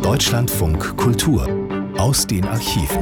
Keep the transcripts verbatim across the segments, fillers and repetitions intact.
Deutschlandfunk Kultur aus den Archiven.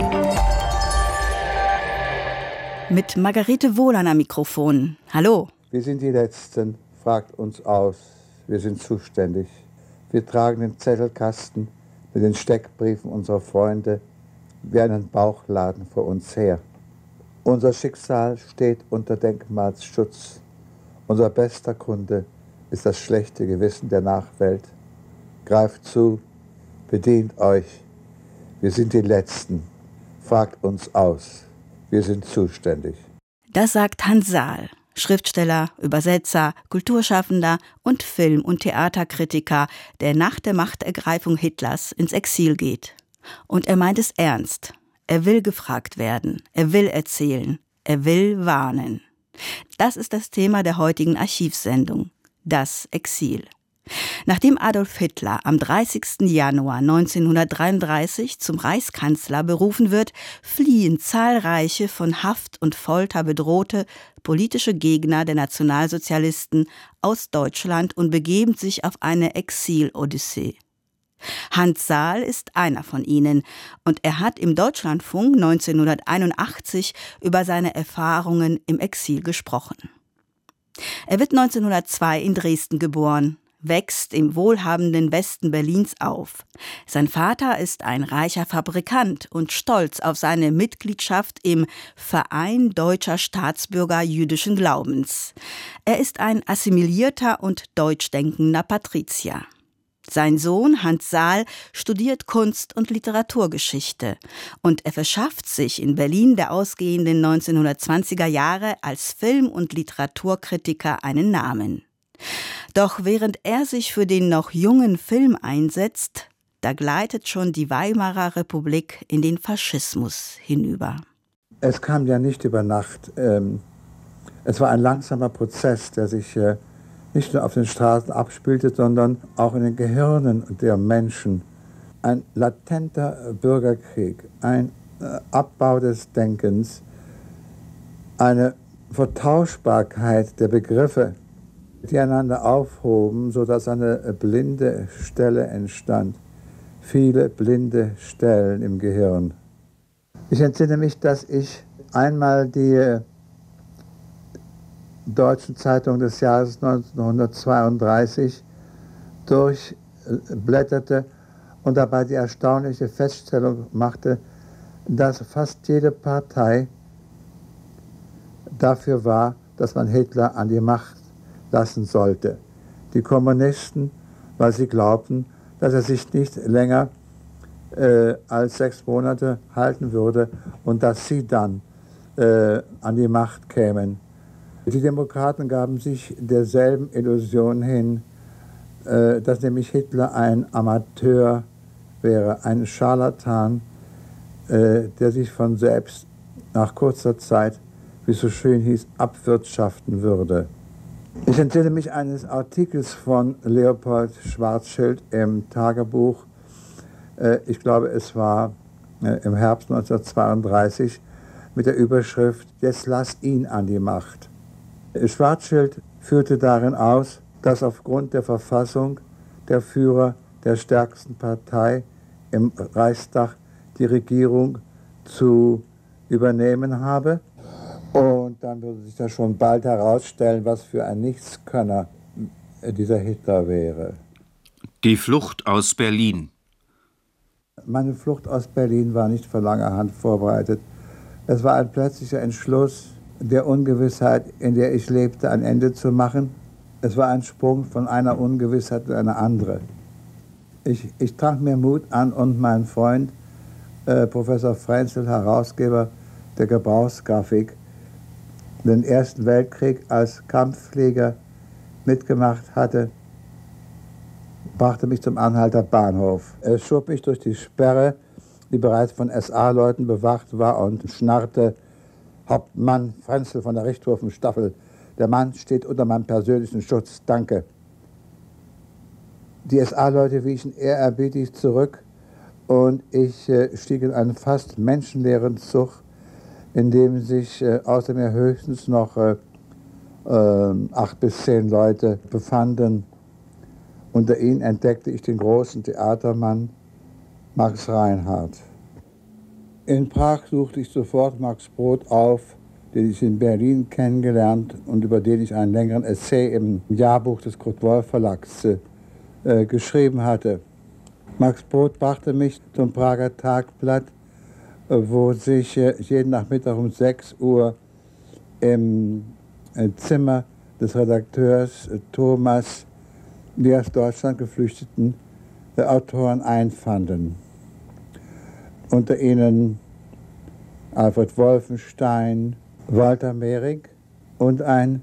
Mit Margarete Wohlan am Mikrofon. Hallo. Wir sind die Letzten, fragt uns aus. Wir sind zuständig. Wir tragen den Zettelkasten mit den Steckbriefen unserer Freunde wie einen Bauchladen vor uns her. Unser Schicksal steht unter Denkmalsschutz. Unser bester Kunde ist das schlechte Gewissen der Nachwelt. Greift zu, bedient euch. Wir sind die Letzten. Fragt uns aus. Wir sind zuständig. Das sagt Hans Saal, Schriftsteller, Übersetzer, Kulturschaffender und Film- und Theaterkritiker, der nach der Machtergreifung Hitlers ins Exil geht. Und er meint es ernst. Er will gefragt werden. Er will erzählen. Er will warnen. Das ist das Thema der heutigen Archivsendung. Das Exil. Nachdem Adolf Hitler am dreißigsten Januar neunzehnhundertdreiunddreißig zum Reichskanzler berufen wird, fliehen zahlreiche von Haft und Folter bedrohte politische Gegner der Nationalsozialisten aus Deutschland und begeben sich auf eine Exil-Odyssee. Hans Saal ist einer von ihnen und er hat im Deutschlandfunk neunzehnhunderteinundachtzig über seine Erfahrungen im Exil gesprochen. Er wird neunzehnhundertzwei in Dresden geboren, wächst im wohlhabenden Westen Berlins auf. Sein Vater ist ein reicher Fabrikant und stolz auf seine Mitgliedschaft im Verein Deutscher Staatsbürger jüdischen Glaubens. Er ist ein assimilierter und deutschdenkender Patrizier. Sein Sohn Hans Saal studiert Kunst- und Literaturgeschichte und er verschafft sich in Berlin der ausgehenden neunzehnhundertzwanziger Jahre als Film- und Literaturkritiker einen Namen. Doch während er sich für den noch jungen Film einsetzt, da gleitet schon die Weimarer Republik in den Faschismus hinüber. Es kam ja nicht über Nacht. Es war ein langsamer Prozess, der sich nicht nur auf den Straßen abspielte, sondern auch in den Gehirnen der Menschen. Ein latenter Bürgerkrieg, ein Abbau des Denkens, eine Vertauschbarkeit der Begriffe, die einander aufhoben, sodass eine blinde Stelle entstand. Viele blinde Stellen im Gehirn. Ich entsinne mich, dass ich einmal die Deutschen Zeitung des Jahres neunzehnhundertzweiunddreißig durchblätterte und dabei die erstaunliche Feststellung machte, dass fast jede Partei dafür war, dass man Hitler an die Macht lassen sollte. Die Kommunisten, weil sie glaubten, dass er sich nicht länger äh, als sechs Monate halten würde und dass sie dann äh, an die Macht kämen. Die Demokraten gaben sich derselben Illusion hin, äh, dass nämlich Hitler ein Amateur wäre, ein Scharlatan, äh, der sich von selbst nach kurzer Zeit, wie es so schön hieß, abwirtschaften würde. Ich entsinne mich eines Artikels von Leopold Schwarzschild im Tagebuch. Äh, ich glaube, es war äh, im Herbst neunzehnhundertzweiunddreißig mit der Überschrift »Jetzt lass ihn an die Macht«. Schwarzschild führte darin aus, dass aufgrund der Verfassung der Führer der stärksten Partei im Reichstag die Regierung zu übernehmen habe. Und dann würde sich das schon bald herausstellen, was für ein Nichtskönner dieser Hitler wäre. Die Flucht aus Berlin. Meine Flucht aus Berlin war nicht von langer Hand vorbereitet. Es war ein plötzlicher Entschluss, der Ungewissheit, in der ich lebte, ein Ende zu machen. Es war ein Sprung von einer Ungewissheit in eine andere. Ich, ich trank mir Mut an und mein Freund, äh, Professor Frenzel, Herausgeber der Gebrauchsgrafik, den Ersten Weltkrieg als Kampfflieger mitgemacht hatte, brachte mich zum Anhalter Bahnhof. Er schob mich durch die Sperre, die bereits von S A-Leuten bewacht war, und schnarrte: »Hauptmann Frenzel von der Richthofenstaffel, der Mann steht unter meinem persönlichen Schutz, danke.« Die S A-Leute wichen ehrerbietig zurück und ich äh, stieg in einen fast menschenleeren Zug, in dem sich äh, außer mir höchstens noch äh, äh, acht bis zehn Leute befanden. Unter ihnen entdeckte ich den großen Theatermann Max Reinhardt. In Prag suchte ich sofort Max Brod auf, den ich in Berlin kennengelernt und über den ich einen längeren Essay im Jahrbuch des Kurt-Wolf-Verlags äh, geschrieben hatte. Max Brod brachte mich zum Prager Tagblatt, äh, wo sich äh, jeden Nachmittag um sechs Uhr im äh, Zimmer des Redakteurs äh, Thomas die aus Deutschland geflüchteten äh, Autoren einfanden. Unter ihnen Alfred Wolfenstein, Walter Mehring und ein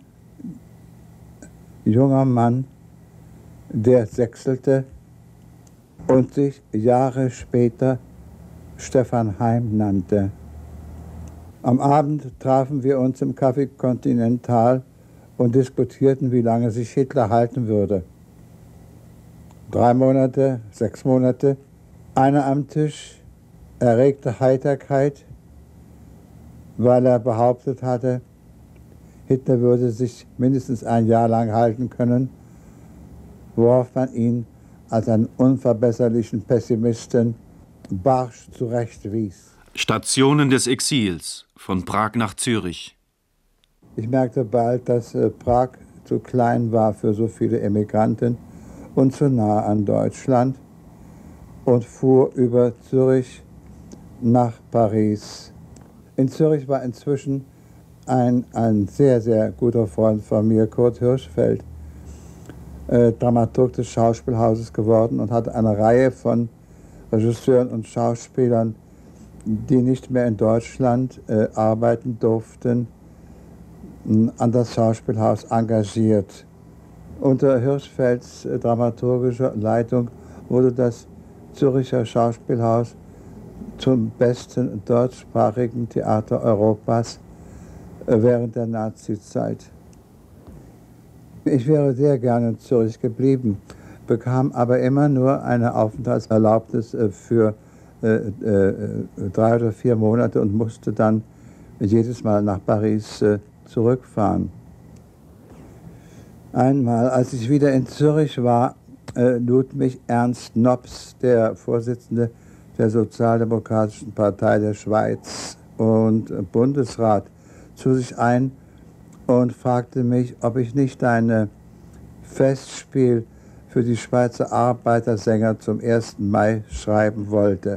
junger Mann, der sechselte und sich Jahre später Stefan Heym nannte. Am Abend trafen wir uns im Café Continental und diskutierten, wie lange sich Hitler halten würde. Drei Monate, sechs Monate, einer am Tisch erregte Heiterkeit, weil er behauptet hatte, Hitler würde sich mindestens ein Jahr lang halten können, worauf man ihn als einen unverbesserlichen Pessimisten barsch zurechtwies. Stationen des Exils, von Prag nach Zürich. Ich merkte bald, dass äh, Prag zu klein war für so viele Emigranten und zu nah an Deutschland und fuhr über Zürich nach Paris. In Zürich war inzwischen ein, ein sehr, sehr guter Freund von mir, Kurt Hirschfeld, äh, Dramaturg des Schauspielhauses geworden und hatte eine Reihe von Regisseuren und Schauspielern, die nicht mehr in Deutschland äh, arbeiten durften, an das Schauspielhaus engagiert. Unter Hirschfelds äh, dramaturgischer Leitung wurde das Züricher Schauspielhaus zum besten deutschsprachigen Theater Europas äh, während der Nazizeit. Ich wäre sehr gerne in Zürich geblieben, bekam aber immer nur eine Aufenthaltserlaubnis äh, für äh, äh, drei oder vier Monate und musste dann jedes Mal nach Paris äh, zurückfahren. Einmal, als ich wieder in Zürich war, äh, lud mich Ernst Nobs, der Vorsitzende der Sozialdemokratischen Partei der Schweiz und äh, Bundesrat, zu sich ein und fragte mich, ob ich nicht ein Festspiel für die Schweizer Arbeitersänger zum ersten Mai schreiben wollte.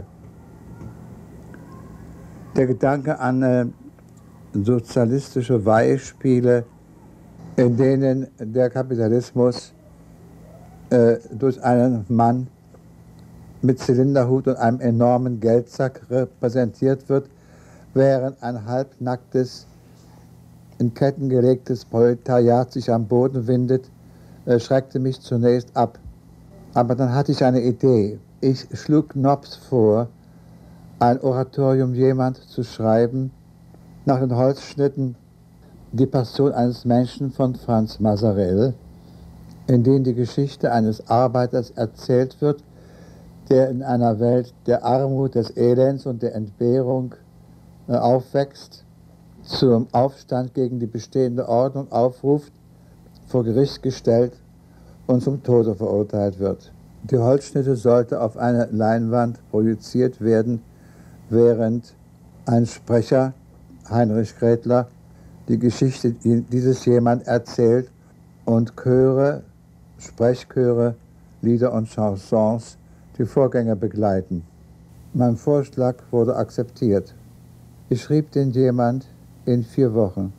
Der Gedanke an äh, sozialistische Weihespiele, in denen der Kapitalismus äh, durch einen Mann mit Zylinderhut und einem enormen Geldsack repräsentiert wird, während ein halbnacktes, in Ketten gelegtes Proletariat sich am Boden windet, äh, schreckte mich zunächst ab. Aber dann hatte ich eine Idee. Ich schlug Nobs vor, ein Oratorium jemand zu schreiben, nach den Holzschnitten Die Passion eines Menschen von Franz Maserell, in dem die Geschichte eines Arbeiters erzählt wird, der in einer Welt der Armut, des Elends und der Entbehrung äh, aufwächst, zum Aufstand gegen die bestehende Ordnung aufruft, vor Gericht gestellt und zum Tode verurteilt wird. Die Holzschnitte sollte auf eine Leinwand projiziert werden, während ein Sprecher, Heinrich Grätler, die Geschichte dieses jemand erzählt und Chöre, Sprechchöre, Lieder und Chansons die Vorgänger begleiten. Mein Vorschlag wurde akzeptiert. Ich schrieb den jemand in vier Wochen.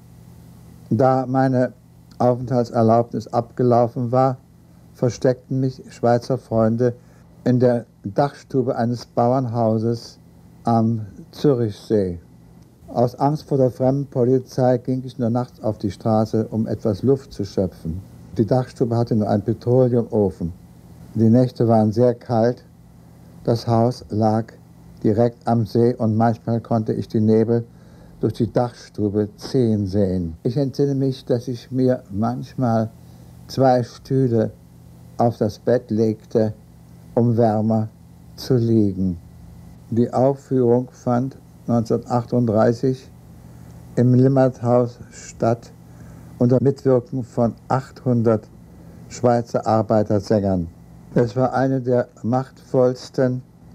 Da meine Aufenthaltserlaubnis abgelaufen war, versteckten mich Schweizer Freunde in der Dachstube eines Bauernhauses am Zürichsee. Aus Angst vor der Fremdenpolizei ging ich nur nachts auf die Straße, um etwas Luft zu schöpfen. Die Dachstube hatte nur einen Petroleumofen. Die Nächte waren sehr kalt. Das Haus lag direkt am See und manchmal konnte ich die Nebel durch die Dachstube ziehen sehen. Ich entsinne mich, dass ich mir manchmal zwei Stühle auf das Bett legte, um wärmer zu liegen. Die Aufführung fand neunzehnhundertachtunddreißig im Limmathaus statt, unter Mitwirkung von achthundert Schweizer Arbeitersängern. Es war eine der machtvollsten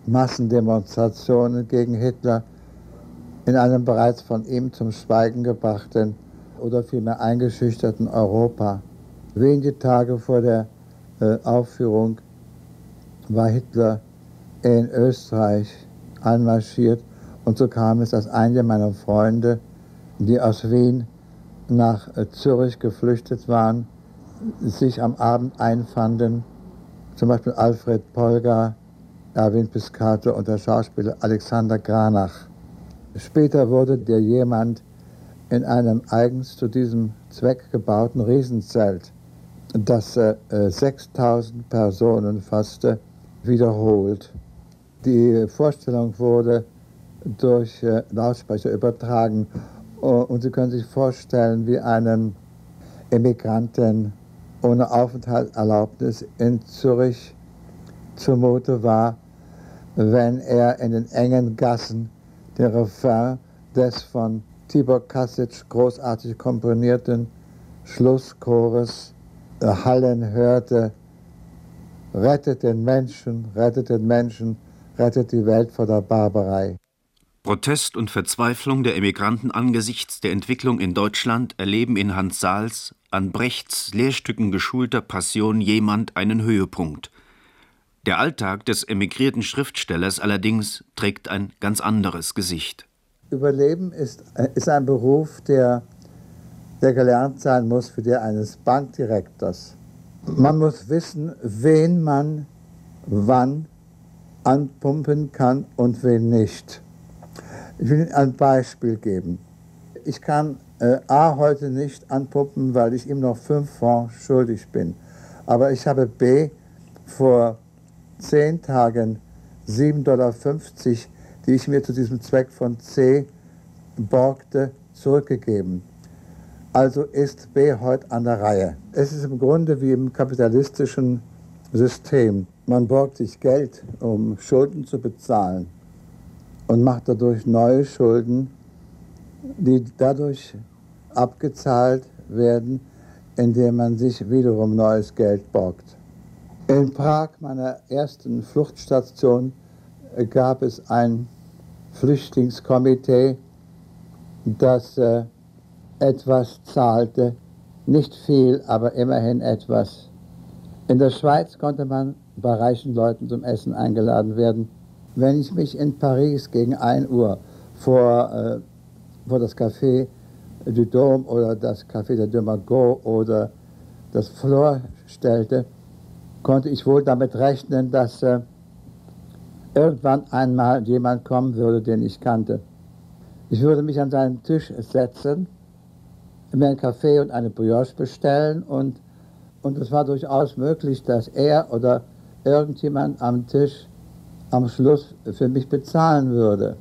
Massendemonstrationen gegen Hitler in einem bereits von ihm zum Schweigen gebrachten oder vielmehr eingeschüchterten Europa. Wenige Tage vor der äh, Aufführung war Hitler in Österreich einmarschiert und so kam es, dass einige meiner Freunde, die aus Wien nach äh, Zürich geflüchtet waren, sich am Abend einfanden, zum Beispiel Alfred Polgar, Erwin Piscator und der Schauspieler Alexander Granach. Später wurde der jemand in einem eigens zu diesem Zweck gebauten Riesenzelt, das äh, sechstausend Personen fasste, wiederholt. Die Vorstellung wurde durch äh, Lautsprecher übertragen und Sie können sich vorstellen, wie einem Emigranten ohne Aufenthaltserlaubnis in Zürich zumute war, wenn er in den engen Gassen den Refrain des von Tibor Kasic großartig komponierten Schlusschores hallen hörte: Rettet den Menschen, rettet den Menschen, rettet die Welt vor der Barbarei. Protest und Verzweiflung der Emigranten angesichts der Entwicklung in Deutschland erleben in Hans Sahls, an Brechts Lehrstücken geschulter Passion jemand einen Höhepunkt. Der Alltag des emigrierten Schriftstellers allerdings trägt ein ganz anderes Gesicht. Überleben ist, ist ein Beruf, der, der gelernt sein muss wie der eines Bankdirektors. Man muss wissen, wen man wann anpumpen kann und wen nicht. Ich will Ihnen ein Beispiel geben. Ich kann äh, A heute nicht anpumpen, weil ich ihm noch fünf Francs schuldig bin. Aber ich habe B vor zehn Tagen sieben Dollar fünfzig, die ich mir zu diesem Zweck von C borgte, zurückgegeben. Also ist B heute an der Reihe. Es ist im Grunde wie im kapitalistischen System. Man borgt sich Geld, um Schulden zu bezahlen und macht dadurch neue Schulden, die dadurch abgezahlt werden, indem man sich wiederum neues Geld borgt. In Prag, meiner ersten Fluchtstation, gab es ein Flüchtlingskomitee, das äh, etwas zahlte, nicht viel, aber immerhin etwas. In der Schweiz konnte man bei reichen Leuten zum Essen eingeladen werden. Wenn ich mich in Paris gegen ein Uhr vor, äh, vor das Café du Dôme oder das Café de Demagot oder das Flore stellte, konnte ich wohl damit rechnen, dass äh, irgendwann einmal jemand kommen würde, den ich kannte. Ich würde mich an seinen Tisch setzen, mir einen Kaffee und eine Brioche bestellen und, und es war durchaus möglich, dass er oder irgendjemand am Tisch am Schluss für mich bezahlen würde.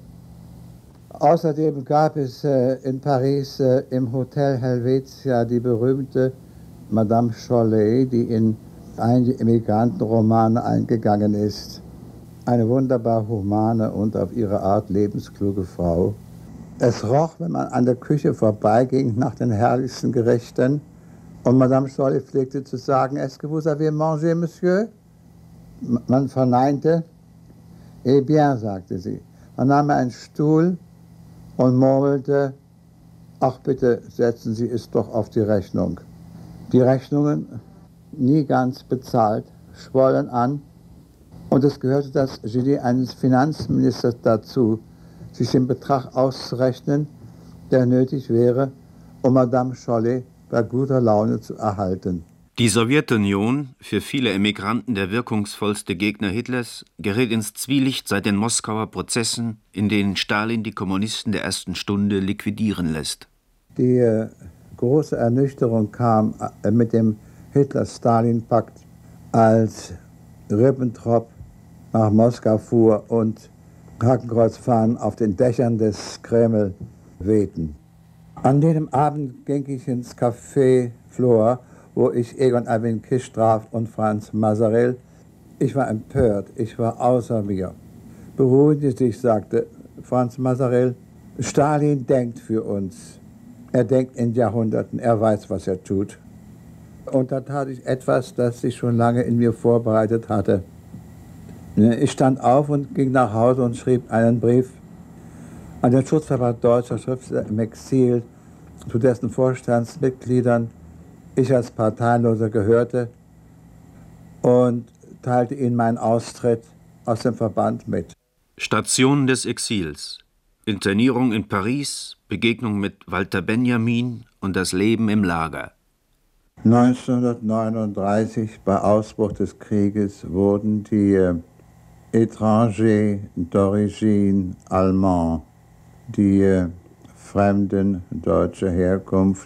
Außerdem gab es äh, in Paris äh, im Hotel Helvetia die berühmte Madame Cholet, die in einige Immigrantenromane eingegangen ist. Eine wunderbar humane und auf ihre Art lebenskluge Frau. Es roch, wenn man an der Küche vorbeiging, nach den herrlichsten Gerichten. Und Madame Cholet pflegte zu sagen, est-ce que vous avez mangé, monsieur? Man verneinte. Eh bien, sagte sie. Man nahm einen Stuhl und murmelte, ach bitte, setzen Sie es doch auf die Rechnung. Die Rechnungen, nie ganz bezahlt, schwollen an und es gehörte das Genie eines Finanzministers dazu, sich den Betrag auszurechnen, der nötig wäre, um Madame Cholet bei guter Laune zu erhalten. Die Sowjetunion, für viele Emigranten der wirkungsvollste Gegner Hitlers, gerät ins Zwielicht seit den Moskauer Prozessen, in denen Stalin die Kommunisten der ersten Stunde liquidieren lässt. Die äh, große Ernüchterung kam äh, mit dem Hitler-Stalin-Pakt, als Ribbentrop nach Moskau fuhr und Hakenkreuzfahnen auf den Dächern des Kreml wehten. An jenem Abend ging ich ins Café Flore, wo ich Egon Erwin Kisch traf und Franz Maserell. Ich war empört, ich war außer mir. Beruhigen Sie sich, sagte Franz Maserell. Stalin denkt für uns. Er denkt in Jahrhunderten, er weiß, was er tut. Und da tat ich etwas, das sich schon lange in mir vorbereitet hatte. Ich stand auf und ging nach Hause und schrieb einen Brief an den Schutzverband deutscher Schriftsteller im Exil, zu dessen Vorstandsmitgliedern ich als Parteiloser gehörte, und teilte ihnen meinen Austritt aus dem Verband mit. Station des Exils, Internierung in Paris, Begegnung mit Walter Benjamin und das Leben im Lager. neunzehnhundertneununddreißig, bei Ausbruch des Krieges, wurden die äh, Étrangers d'origine allemand, die äh, Fremden deutscher Herkunft,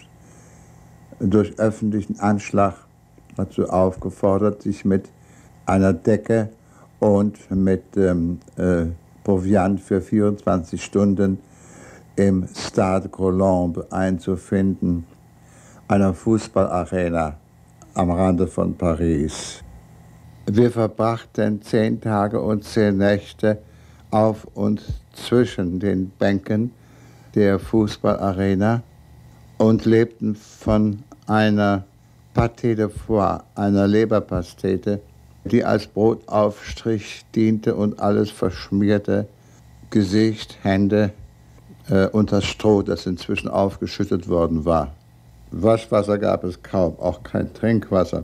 durch öffentlichen Anschlag dazu aufgefordert, sich mit einer Decke und mit ähm, äh, Proviant für vierundzwanzig Stunden im Stade Colombe einzufinden, einer Fußballarena am Rande von Paris. Wir verbrachten zehn Tage und zehn Nächte auf und zwischen den Bänken der Fußballarena und lebten von einer Pâté de Foie, einer Leberpastete, die als Brotaufstrich diente und alles verschmierte, Gesicht, Hände äh, und das Stroh, das inzwischen aufgeschüttet worden war. Waschwasser gab es kaum, auch kein Trinkwasser.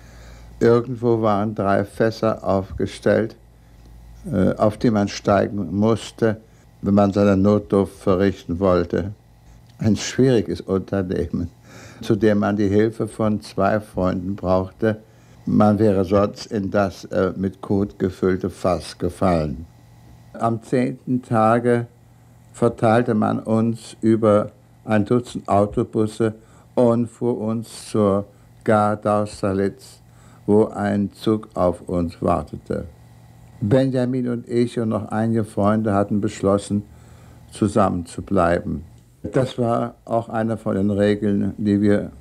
Irgendwo waren drei Fässer aufgestellt, äh, auf die man steigen musste, wenn man seine Notdurft verrichten wollte. Ein schwieriges Unternehmen, zu dem man die Hilfe von zwei Freunden brauchte. Man wäre sonst in das äh, mit Kot gefüllte Fass gefallen. Am zehnten Tage verteilte man uns über ein Dutzend Autobusse und fuhr uns zur Gare d'Austerlitz, wo ein Zug auf uns wartete. Benjamin und ich und noch einige Freunde hatten beschlossen, zusammen zu bleiben. Das war auch eine von den Regeln, die wir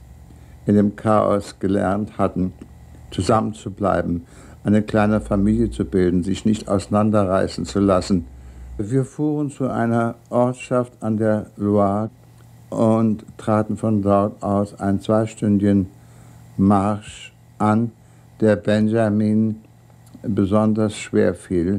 in dem Chaos gelernt hatten, zusammen zu bleiben, eine kleine Familie zu bilden, sich nicht auseinanderreißen zu lassen. Wir fuhren zu einer Ortschaft an der Loire und traten von dort aus einen zweistündigen Marsch an, der Benjamin besonders schwer fiel.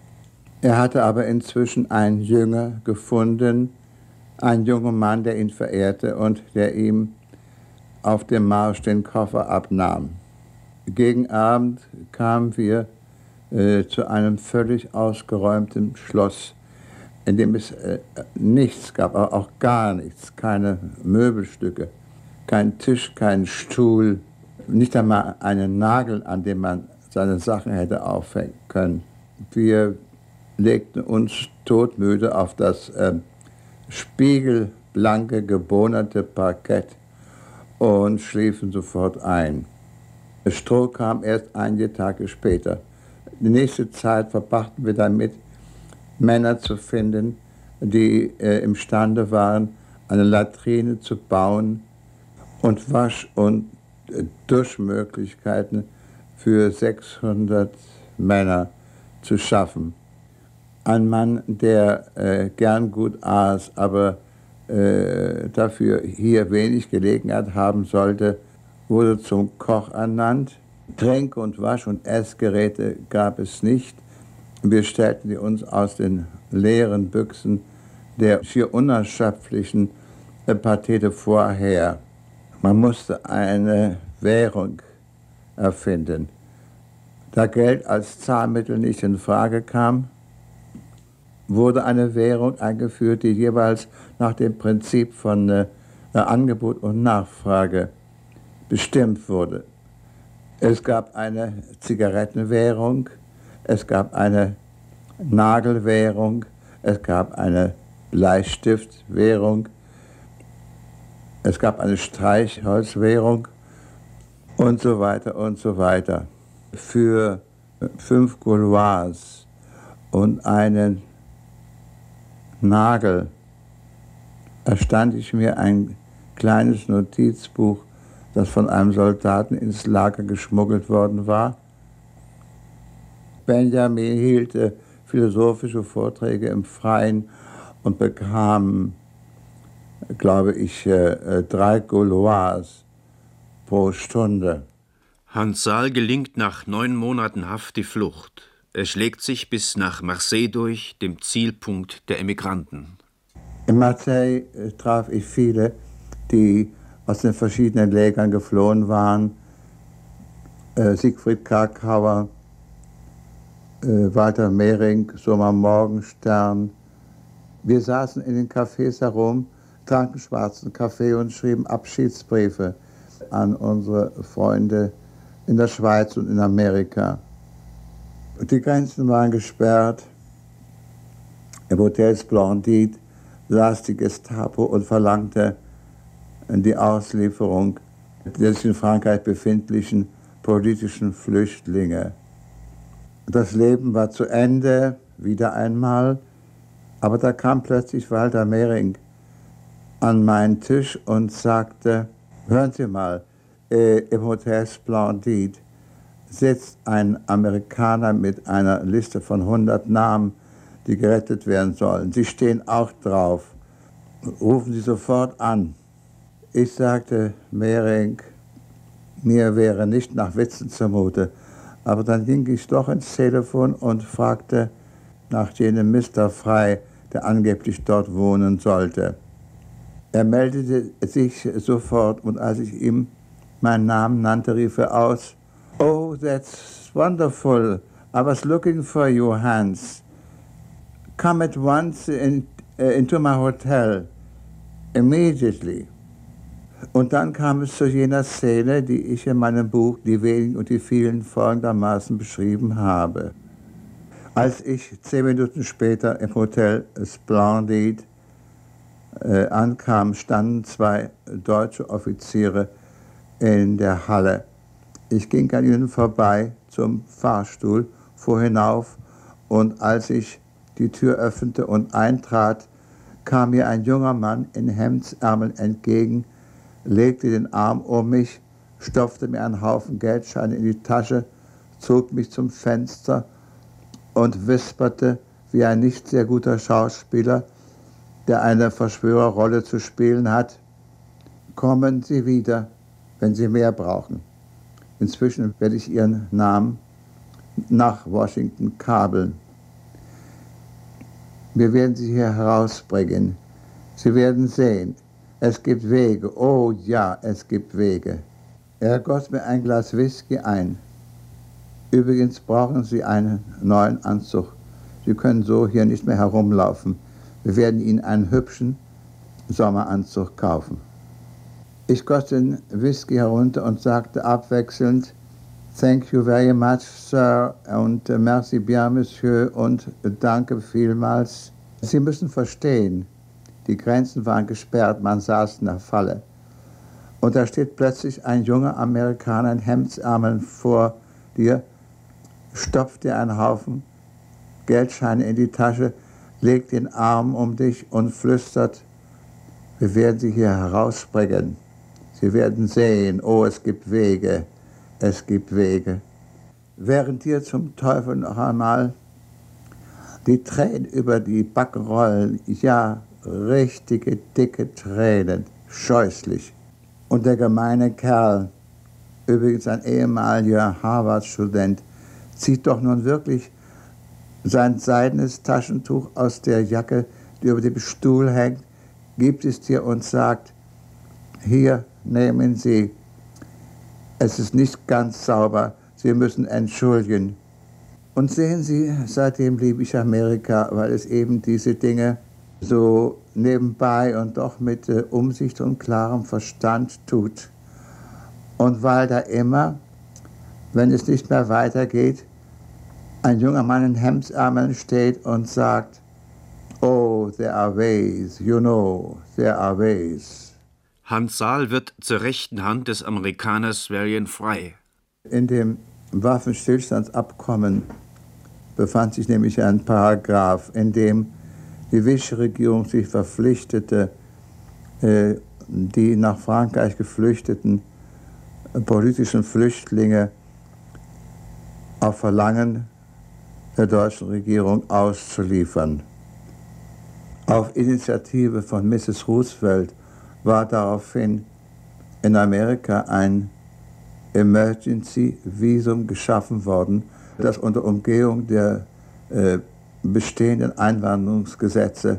Er hatte aber inzwischen einen Jünger gefunden, einen jungen Mann, der ihn verehrte und der ihm auf dem Marsch den Koffer abnahm. Gegen Abend kamen wir äh, zu einem völlig ausgeräumten Schloss, in dem es äh, nichts gab, aber auch gar nichts, keine Möbelstücke, kein Tisch, kein Stuhl, nicht einmal einen Nagel, an dem man seine Sachen hätte aufhängen können. Wir legten uns todmüde auf das äh, spiegelblanke, gebonerte Parkett und schliefen sofort ein. Das Stroh kam erst einige Tage später. Die nächste Zeit verbrachten wir damit, Männer zu finden, die äh, imstande waren, eine Latrine zu bauen und Wasch- und äh, Duschmöglichkeiten für sechshundert Männer zu schaffen. Ein Mann, der äh, gern gut aß, aber äh, dafür hier wenig Gelegenheit haben sollte, wurde zum Koch ernannt. Tränke und Wasch- und Essgeräte gab es nicht. Wir stellten die uns aus den leeren Büchsen der schier unerschöpflichen Pâté de Foie her. Man musste eine Währung erfinden. Da Geld als Zahlmittel nicht in Frage kam, wurde eine Währung eingeführt, die jeweils nach dem Prinzip von äh, Angebot und Nachfrage bestimmt wurde. Es gab eine Zigarettenwährung, es gab eine Nagelwährung, es gab eine Bleistiftwährung, es gab eine Streichholzwährung und so weiter und so weiter. Für fünf Gauloises und einen Nagel erstand ich mir ein kleines Notizbuch, das von einem Soldaten ins Lager geschmuggelt worden war. Benjamin hielt äh, philosophische Vorträge im Freien und bekam, glaube ich, äh, drei Gauloises pro Stunde. Hans Saal gelingt nach neun Monaten Haft die Flucht. Er schlägt sich bis nach Marseille durch, dem Zielpunkt der Emigranten. In Marseille äh, traf ich viele, die aus den verschiedenen Lägern geflohen waren. Äh, Siegfried Kracauer, äh, Walter Mehring, Soma Morgenstern. Wir saßen in den Cafés herum, tranken schwarzen Kaffee und schrieben Abschiedsbriefe an unsere Freunde in der Schweiz und in Amerika. Die Grenzen waren gesperrt. Im Hotel Splendide saß die Gestapo und verlangte die Auslieferung der sich in Frankreich befindlichen politischen Flüchtlinge. Das Leben war zu Ende, wieder einmal, aber da kam plötzlich Walter Mehring an meinen Tisch und sagte, hören Sie mal, äh, im Hotel Splendide sitzt ein Amerikaner mit einer Liste von hundert Namen, die gerettet werden sollen. Sie stehen auch drauf. Rufen Sie sofort an. Ich sagte, Mehring, mir wäre nicht nach Witzen zumute. Aber dann ging ich doch ins Telefon und fragte nach jenem Mister Frey, der angeblich dort wohnen sollte. Er meldete sich sofort und als ich ihm meinen Namen nannte, rief er aus, "Oh, that's wonderful. I was looking for you, Hans. Come at once in, uh, into my hotel. Immediately." Und dann kam es zu jener Szene, die ich in meinem Buch Die wenigen und die vielen folgendermaßen beschrieben habe. Als ich zehn Minuten später im Hotel Splendide äh, ankam, standen zwei deutsche Offiziere in der Halle. Ich ging an ihnen vorbei zum Fahrstuhl, fuhr hinauf und als ich die Tür öffnete und eintrat, kam mir ein junger Mann in Hemdsärmeln entgegen, legte den Arm um mich, stopfte mir einen Haufen Geldscheine in die Tasche, zog mich zum Fenster und wisperte wie ein nicht sehr guter Schauspieler, der eine Verschwörerrolle zu spielen hat, "Kommen Sie wieder, wenn Sie mehr brauchen. Inzwischen werde ich Ihren Namen nach Washington kabeln. Wir werden Sie hier herausbringen. Sie werden sehen, es gibt Wege, oh ja, es gibt Wege." Er goss mir ein Glas Whisky ein. "Übrigens brauchen Sie einen neuen Anzug. Sie können so hier nicht mehr herumlaufen. Wir werden Ihnen einen hübschen Sommeranzug kaufen." Ich goss den Whisky herunter und sagte abwechselnd, "Thank you very much, Sir, und uh, merci bien, Monsieur, und uh, danke vielmals. Sie müssen verstehen, die Grenzen waren gesperrt, man saß in der Falle. Und da steht plötzlich ein junger Amerikaner in Hemdsärmeln vor dir, stopft dir einen Haufen Geldscheine in die Tasche, legt den Arm um dich und flüstert, wir werden Sie hier herausbringen. Sie werden sehen, oh, es gibt Wege, es gibt Wege." Während dir zum Teufel noch einmal die Tränen über die Backen rollen, ja, richtige dicke Tränen, scheußlich. Und der gemeine Kerl, übrigens ein ehemaliger Harvard-Student, zieht doch nun wirklich sein seidenes Taschentuch aus der Jacke, die über dem Stuhl hängt, gibt es dir und sagt, "Hier, nehmen Sie. Es ist nicht ganz sauber. Sie müssen entschuldigen." Und sehen Sie, seitdem liebe ich Amerika, weil es eben diese Dinge so nebenbei und doch mit äh, Umsicht und klarem Verstand tut. Und weil da immer, wenn es nicht mehr weitergeht, ein junger Mann in Hemdsärmeln steht und sagt, "Oh, there are ways, you know, there are ways." Hans Saal wird zur rechten Hand des Amerikaners Varian Fry. In dem Waffenstillstandsabkommen befand sich nämlich ein Paragraph, in dem die Vichy-Regierung sich verpflichtete, die nach Frankreich geflüchteten politischen Flüchtlinge auf Verlangen der deutschen Regierung auszuliefern. Auf Initiative von Misses Roosevelt war daraufhin in Amerika ein Emergency Visum geschaffen worden, dass unter Umgehung der äh, bestehenden Einwanderungsgesetze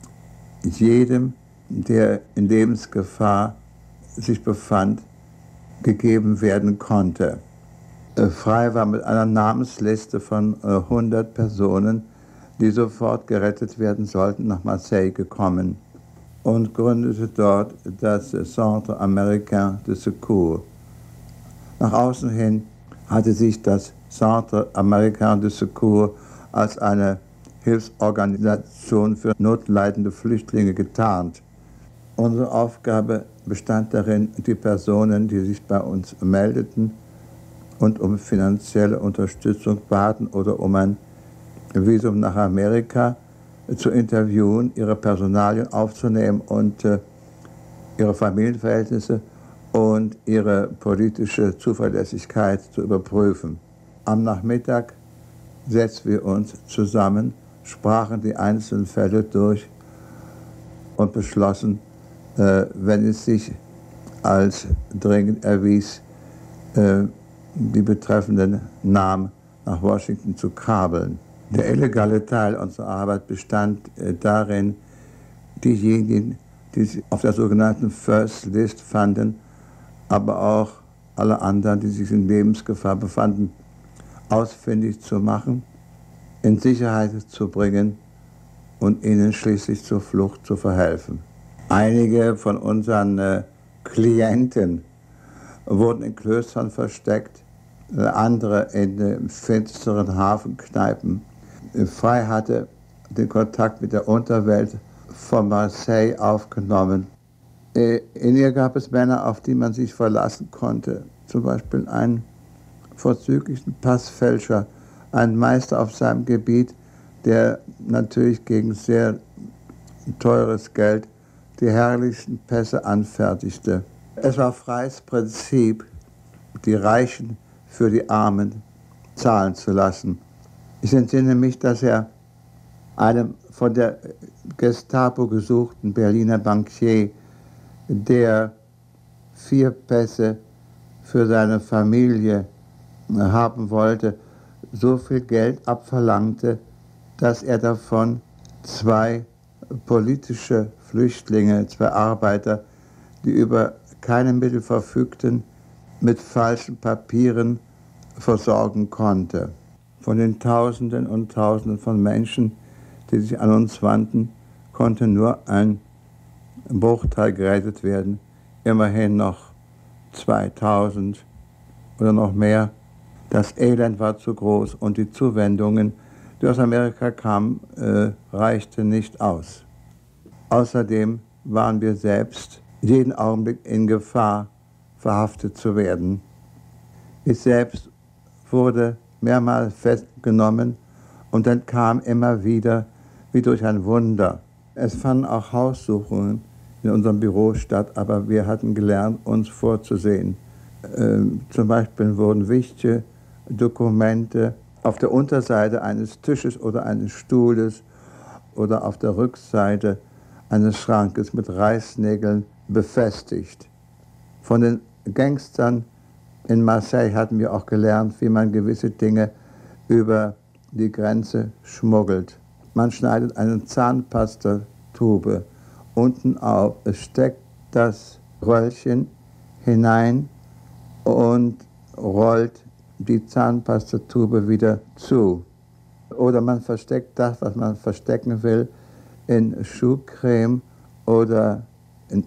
jedem, der in Lebensgefahr sich befand, gegeben werden konnte. Äh, Frei war mit einer Namensliste von äh, hundert Personen, die sofort gerettet werden sollten, nach Marseille gekommen und gründete dort das Centre Américain de Secours. Nach außen hin hatte sich das Centre Américain de Secours als eine Hilfsorganisation für notleidende Flüchtlinge getarnt. Unsere Aufgabe bestand darin, die Personen, die sich bei uns meldeten und um finanzielle Unterstützung baten oder um ein Visum nach Amerika zu interviewen, ihre Personalien aufzunehmen und äh, ihre Familienverhältnisse und ihre politische Zuverlässigkeit zu überprüfen. Am Nachmittag setzten wir uns zusammen, sprachen die einzelnen Fälle durch und beschlossen, äh, wenn es sich als dringend erwies, äh, die betreffenden Namen nach Washington zu kabeln. Der illegale Teil unserer Arbeit bestand äh, darin, diejenigen, die sich auf der sogenannten First List fanden, aber auch alle anderen, die sich in Lebensgefahr befanden, ausfindig zu machen, in Sicherheit zu bringen und ihnen schließlich zur Flucht zu verhelfen. Einige von unseren äh, Klienten wurden in Klöstern versteckt, äh, andere in äh, finsteren Hafenkneipen. Frei hatte den Kontakt mit der Unterwelt von Marseille aufgenommen. In ihr gab es Männer, auf die man sich verlassen konnte. Zum Beispiel einen vorzüglichen Passfälscher, ein Meister auf seinem Gebiet, der natürlich gegen sehr teures Geld die herrlichsten Pässe anfertigte. Es war Freis Prinzip, die Reichen für die Armen zahlen zu lassen. Ich entsinne mich, dass er einem von der Gestapo gesuchten Berliner Bankier, der vier Pässe für seine Familie haben wollte, so viel Geld abverlangte, dass er davon zwei politische Flüchtlinge, zwei Arbeiter, die über keine Mittel verfügten, mit falschen Papieren versorgen konnte. Von den Tausenden und Tausenden von Menschen, die sich an uns wandten, konnte nur ein Bruchteil gerettet werden. Immerhin noch zweitausend oder noch mehr. Das Elend war zu groß und die Zuwendungen, die aus Amerika kamen, äh, reichten nicht aus. Außerdem waren wir selbst jeden Augenblick in Gefahr, verhaftet zu werden. Ich selbst wurde mehrmals festgenommen und entkam immer wieder wie durch ein Wunder. Es fanden auch Haussuchungen in unserem Büro statt, aber wir hatten gelernt, uns vorzusehen. Ähm, zum Beispiel wurden wichtige Dokumente auf der Unterseite eines Tisches oder eines Stuhles oder auf der Rückseite eines Schrankes mit Reißnägeln befestigt. Von den Gangstern in Marseille hatten wir auch gelernt, wie man gewisse Dinge über die Grenze schmuggelt. Man schneidet eine Zahnpastatube unten auf, es steckt das Röllchen hinein und rollt die Zahnpastatube wieder zu. Oder man versteckt das, was man verstecken will, in Schuhcreme oder in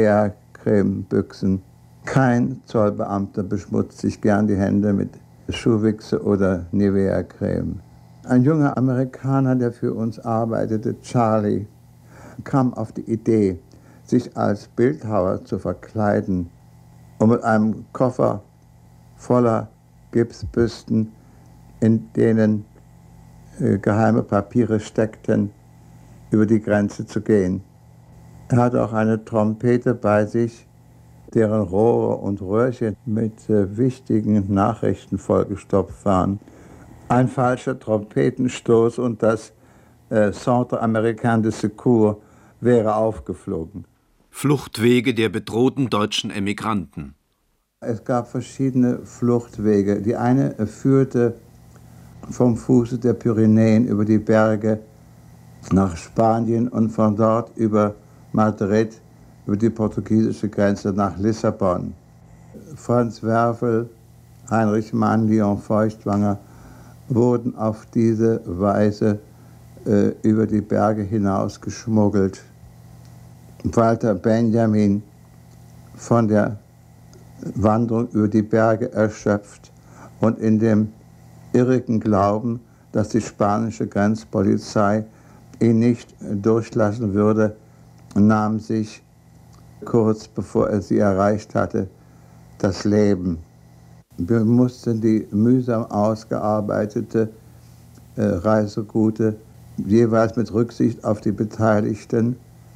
Nivea-Cremebüchsen. Kein Zollbeamter beschmutzt sich gern die Hände mit Schuhwichse oder Nivea-Creme. Ein junger Amerikaner, der für uns arbeitete, Charlie, kam auf die Idee, sich als Bildhauer zu verkleiden und mit einem Koffer voller Gipsbüsten, in denen äh, geheime Papiere steckten, über die Grenze zu gehen. Er hatte auch eine Trompete bei sich, deren Rohre und Röhrchen mit äh, wichtigen Nachrichten vollgestopft waren. Ein falscher Trompetenstoß und das äh, Centre Américain de Secours wäre aufgeflogen. Fluchtwege der bedrohten deutschen Emigranten. Es gab verschiedene Fluchtwege. Die eine führte vom Fuße der Pyrenäen über die Berge nach Spanien und von dort über Madrid, über die portugiesische Grenze nach Lissabon. Franz Werfel, Heinrich Mann, Leon Feuchtwanger wurden auf diese Weise äh, über die Berge hinaus geschmuggelt. Walter Benjamin von der Wanderung über die Berge erschöpft und in dem irrigen Glauben, dass die spanische Grenzpolizei ihn nicht durchlassen würde, nahm sich kurz bevor er sie erreicht hatte, das Leben. Wir mussten die mühsam ausgearbeitete äh, Reiseroute jeweils mit Rücksicht auf die Beteiligten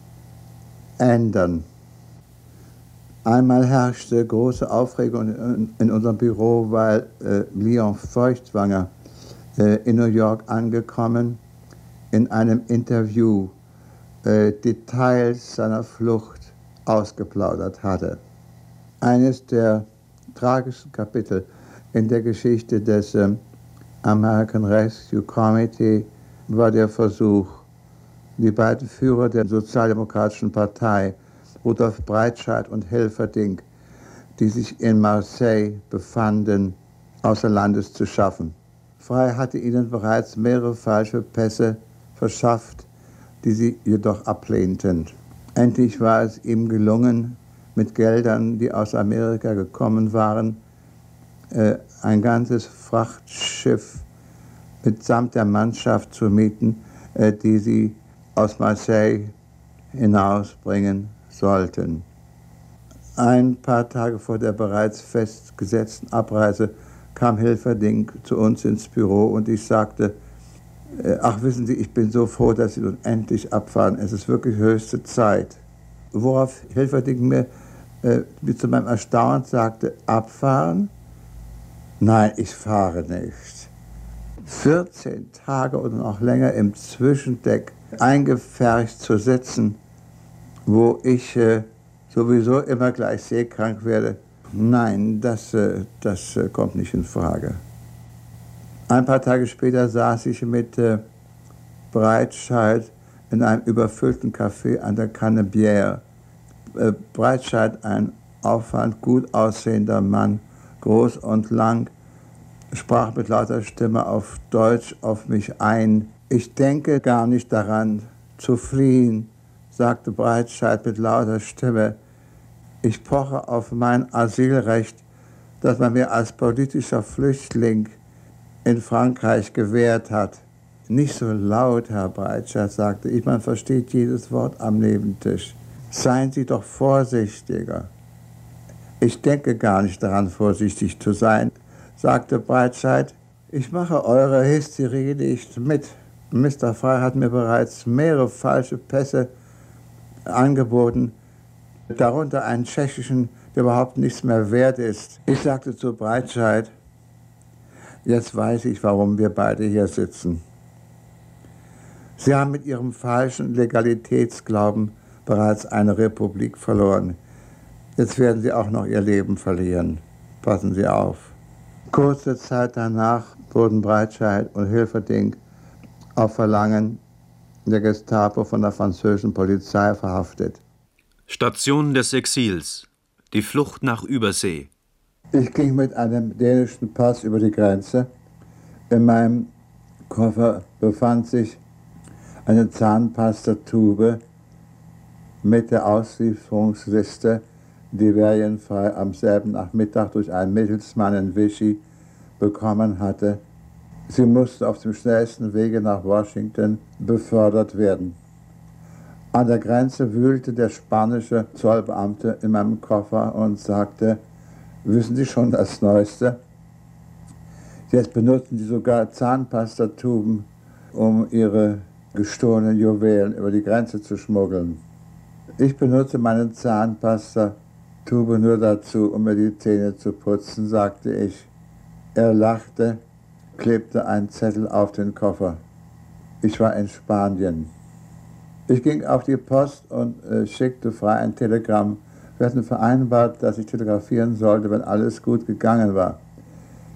ändern. Einmal herrschte große Aufregung in, in unserem Büro, weil äh, Leon Feuchtwanger äh, in New York angekommen in einem Interview äh, Details seiner Flucht ausgeplaudert hatte. Eines der tragischen Kapitel in der Geschichte des äh, American Rescue Committee war der Versuch, die beiden Führer der Sozialdemokratischen Partei, Rudolf Breitscheid und Hilferding, die sich in Marseille befanden, außer Landes zu schaffen. Frey hatte ihnen bereits mehrere falsche Pässe verschafft, die sie jedoch ablehnten. Endlich war es ihm gelungen, mit Geldern, die aus Amerika gekommen waren, äh, ein ganzes Frachtschiff mitsamt der Mannschaft zu mieten, äh, die sie aus Marseille hinausbringen sollten. Ein paar Tage vor der bereits festgesetzten Abreise kam Hilferding zu uns ins Büro und ich sagte, äh, ach wissen Sie, ich bin so froh, dass Sie nun endlich abfahren, es ist wirklich höchste Zeit. Worauf Hilferding mir äh, wie zu meinem Erstaunen sagte, abfahren? Nein, ich fahre nicht. vierzehn Tage oder noch länger im Zwischendeck eingepfercht zu sitzen, wo ich äh, sowieso immer gleich seekrank werde, nein, das, äh, das äh, kommt nicht in Frage. Ein paar Tage später saß ich mit äh, Breitscheid in einem überfüllten Café an der Canebière. Äh, Breitscheid, ein auffallend gut aussehender Mann, groß und lang, sprach mit lauter Stimme auf Deutsch auf mich ein. Ich denke gar nicht daran, zu fliehen, sagte Breitscheid mit lauter Stimme. Ich poche auf mein Asylrecht, das man mir als politischer Flüchtling in Frankreich gewährt hat. Nicht so laut, Herr Breitscheid, sagte ich, man versteht jedes Wort am Nebentisch. Seien Sie doch vorsichtiger. Ich denke gar nicht daran, vorsichtig zu sein, sagte Breitscheid. Ich mache eure Hysterie nicht mit. Mister Frey hat mir bereits mehrere falsche Pässe angeboten, darunter einen tschechischen, der überhaupt nichts mehr wert ist. Ich sagte zu Breitscheid, jetzt weiß ich, warum wir beide hier sitzen. Sie haben mit Ihrem falschen Legalitätsglauben bereits eine Republik verloren. Jetzt werden Sie auch noch Ihr Leben verlieren. Passen Sie auf. Kurze Zeit danach wurden Breitscheid und Hilferding auf Verlangen der Gestapo von der französischen Polizei verhaftet. Station des Exils. Die Flucht nach Übersee. Ich ging mit einem dänischen Pass über die Grenze. In meinem Koffer befand sich eine Zahnpastatube mit der Auslieferungsliste, die Verienfrey am selben Nachmittag durch einen Mittelsmann in Vichy bekommen hatte. Sie musste auf dem schnellsten Wege nach Washington befördert werden. An der Grenze wühlte der spanische Zollbeamte in meinem Koffer und sagte, wissen Sie schon das Neueste? Jetzt benutzen Sie sogar Zahnpastatuben, um ihre gestohlenen Juwelen über die Grenze zu schmuggeln. Ich benutze meine Zahnpastatube nur dazu, um mir die Zähne zu putzen, sagte ich. Er lachte, klebte einen Zettel auf den Koffer. Ich war in Spanien. Ich ging auf die Post und äh, schickte Frey ein Telegramm. Wir hatten vereinbart, dass ich telegrafieren sollte, wenn alles gut gegangen war.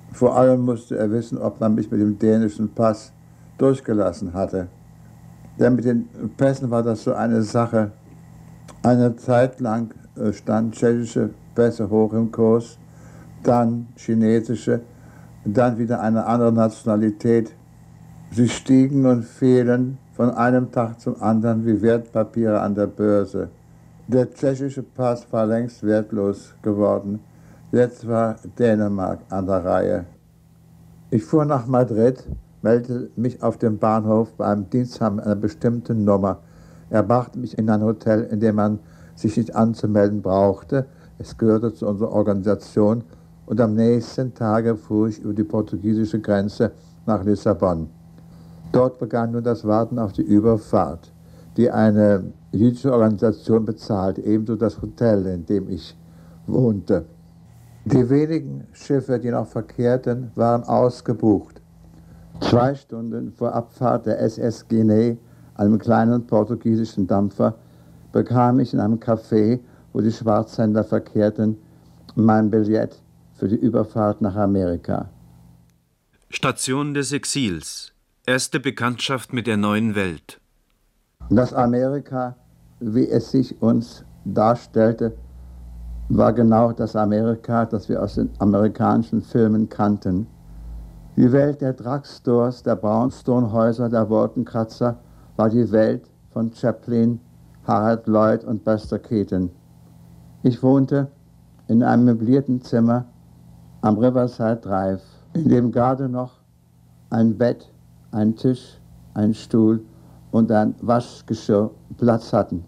Vor allem musste er wissen, ob man mich mit dem dänischen Pass durchgelassen hatte. Denn mit den Pässen war das so eine Sache. Eine Zeit lang standen tschechische Pässe hoch im Kurs, dann chinesische, dann wieder eine andere Nationalität. Sie stiegen und fielen von einem Tag zum anderen wie Wertpapiere an der Börse. Der tschechische Pass war längst wertlos geworden. Jetzt war Dänemark an der Reihe. Ich fuhr nach Madrid, meldete mich auf dem Bahnhof beim Diensthabender einer bestimmten Nummer. Er brachte mich in ein Hotel, in dem man sich nicht anzumelden brauchte. Es gehörte zu unserer Organisation. Und am nächsten Tage fuhr ich über die portugiesische Grenze nach Lissabon. Dort begann nun das Warten auf die Überfahrt, die eine jüdische Organisation bezahlte, ebenso das Hotel, in dem ich wohnte. Die wenigen Schiffe, die noch verkehrten, waren ausgebucht. Zwei Stunden vor Abfahrt der S S Guinée, einem kleinen portugiesischen Dampfer, bekam ich in einem Café, wo die Schwarzhändler verkehrten, mein Billett für die Überfahrt nach Amerika. Station des Exils. Erste Bekanntschaft mit der neuen Welt. Das Amerika, wie es sich uns darstellte, war genau das Amerika, das wir aus den amerikanischen Filmen kannten. Die Welt der Drugstores, der Brownstone-Häuser, der Wolkenkratzer war die Welt von Chaplin, Harold Lloyd und Buster Keaton. Ich wohnte in einem möblierten Zimmer am Riverside Drive, in dem gerade noch ein Bett, ein Tisch, ein Stuhl und ein Waschgeschirr Platz hatten.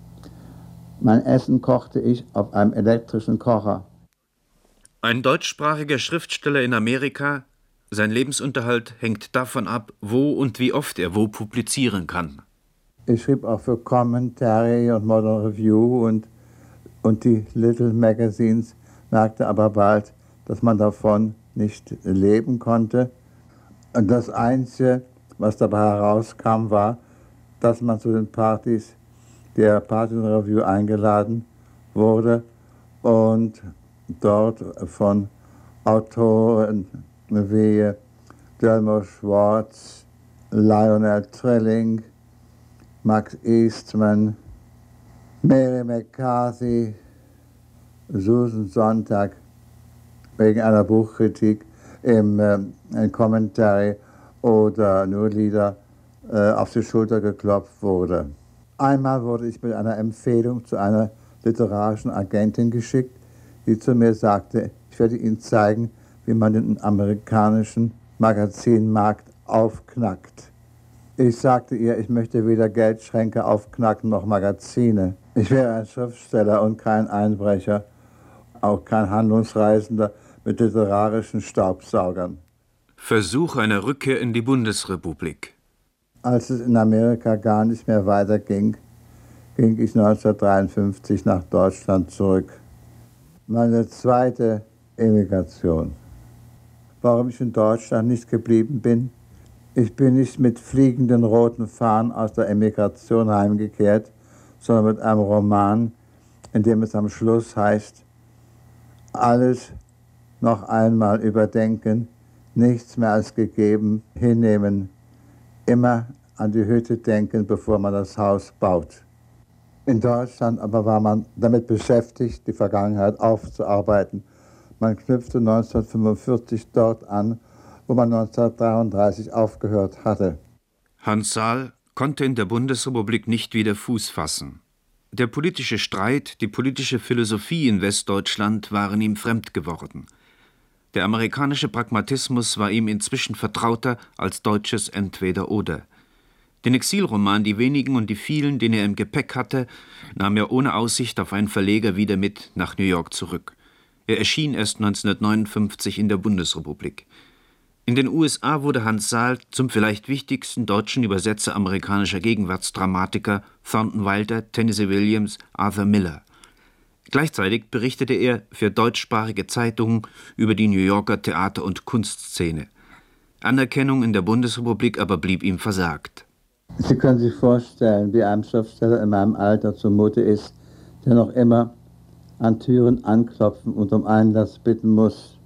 Mein Essen kochte ich auf einem elektrischen Kocher. Ein deutschsprachiger Schriftsteller in Amerika, sein Lebensunterhalt hängt davon ab, wo und wie oft er wo publizieren kann. Ich schrieb auch für Commentary und Modern Review und, und die Little Magazines, merkte aber bald, dass man davon nicht leben konnte. Und das Einzige, was dabei herauskam, war, dass man zu den Partys der Party Review eingeladen wurde und dort von Autoren wie Delmore Schwartz, Lionel Trilling, Max Eastman, Mary McCarthy, Susan Sontag wegen einer Buchkritik im äh, Commentary oder nur Lieder äh, auf die Schulter geklopft wurde. Einmal wurde ich mit einer Empfehlung zu einer literarischen Agentin geschickt, die zu mir sagte, ich werde Ihnen zeigen, wie man den amerikanischen Magazinmarkt aufknackt. Ich sagte ihr, ich möchte weder Geldschränke aufknacken noch Magazine. Ich wäre ein Schriftsteller und kein Einbrecher, auch kein Handlungsreisender mit literarischen Staubsaugern. Versuch einer Rückkehr in die Bundesrepublik. Als es in Amerika gar nicht mehr weiterging, ging ich neunzehnhundertdreiundfünfzig nach Deutschland zurück. Meine zweite Emigration. Warum ich in Deutschland nicht geblieben bin? Ich bin nicht mit fliegenden roten Fahnen aus der Emigration heimgekehrt, sondern mit einem Roman, in dem es am Schluss heißt, alles noch einmal überdenken, nichts mehr als gegeben hinnehmen, immer an die Hütte denken, bevor man das Haus baut. In Deutschland aber war man damit beschäftigt, die Vergangenheit aufzuarbeiten. Man knüpfte neunzehnhundertfünfundvierzig dort an, wo man neunzehnhundertdreiunddreißig aufgehört hatte. Hans Saal konnte in der Bundesrepublik nicht wieder Fuß fassen. Der politische Streit, die politische Philosophie in Westdeutschland waren ihm fremd geworden. Der amerikanische Pragmatismus war ihm inzwischen vertrauter als deutsches Entweder-Oder. Den Exilroman »Die wenigen und die vielen«, den er im Gepäck hatte, nahm er ohne Aussicht auf einen Verleger wieder mit nach New York zurück. Er erschien erst neunzehnhundertneunundfünfzig in der Bundesrepublik. In den U S A wurde Hans Saal zum vielleicht wichtigsten deutschen Übersetzer amerikanischer Gegenwartsdramatiker Thornton Wilder, Tennessee Williams, Arthur Miller. Gleichzeitig berichtete er für deutschsprachige Zeitungen über die New Yorker Theater- und Kunstszene. Anerkennung in der Bundesrepublik aber blieb ihm versagt. Sie können sich vorstellen, wie einem Schriftsteller in meinem Alter zumute ist, der noch immer an Türen anklopfen und um Einlass bitten muss.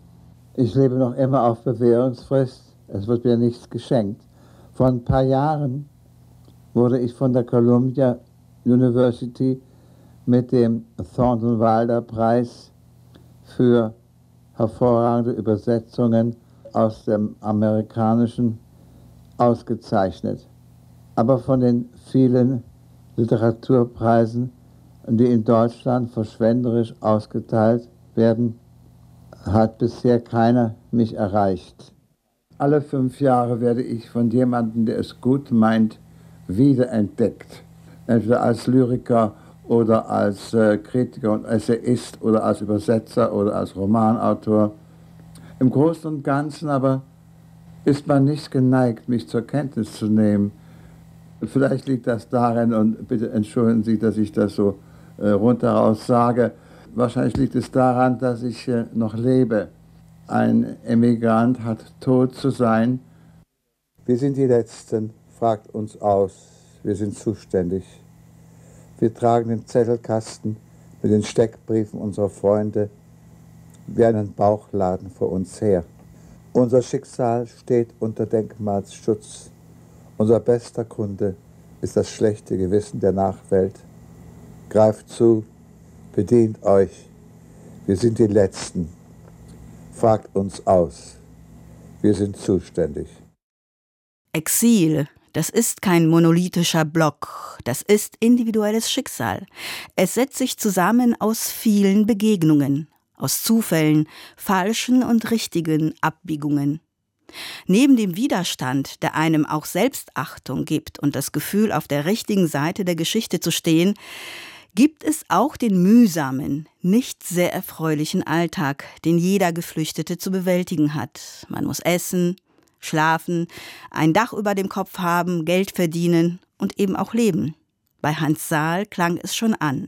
Ich lebe noch immer auf Bewährungsfrist. Es wird mir nichts geschenkt. Vor ein paar Jahren wurde ich von der Columbia University mit dem Thornton Wilder Preis für hervorragende Übersetzungen aus dem Amerikanischen ausgezeichnet. Aber von den vielen Literaturpreisen, die in Deutschland verschwenderisch ausgeteilt werden, hat bisher keiner mich erreicht. Alle fünf Jahre werde ich von jemandem, der es gut meint, wiederentdeckt. Entweder als Lyriker oder als äh, Kritiker und Essayist oder als Übersetzer oder als Romanautor. Im Großen und Ganzen aber ist man nicht geneigt, mich zur Kenntnis zu nehmen. Vielleicht liegt das darin, und bitte entschuldigen Sie, dass ich das so äh, rundheraus sage, wahrscheinlich liegt es daran, dass ich äh, noch lebe. Ein Emigrant hat tot zu sein. Wir sind die Letzten, fragt uns aus. Wir sind zuständig. Wir tragen den Zettelkasten mit den Steckbriefen unserer Freunde wie einen Bauchladen vor uns her. Unser Schicksal steht unter Denkmalsschutz. Unser bester Kunde ist das schlechte Gewissen der Nachwelt. Greift zu, bedient euch. Wir sind die Letzten. Fragt uns aus. Wir sind zuständig. Exil, das ist kein monolithischer Block, das ist individuelles Schicksal. Es setzt sich zusammen aus vielen Begegnungen, aus Zufällen, falschen und richtigen Abbiegungen. Neben dem Widerstand, der einem auch Selbstachtung gibt und das Gefühl, auf der richtigen Seite der Geschichte zu stehen, gibt es auch den mühsamen, nicht sehr erfreulichen Alltag, den jeder Geflüchtete zu bewältigen hat. Man muss essen, schlafen, ein Dach über dem Kopf haben, Geld verdienen und eben auch leben. Bei Hans Saal klang es schon an.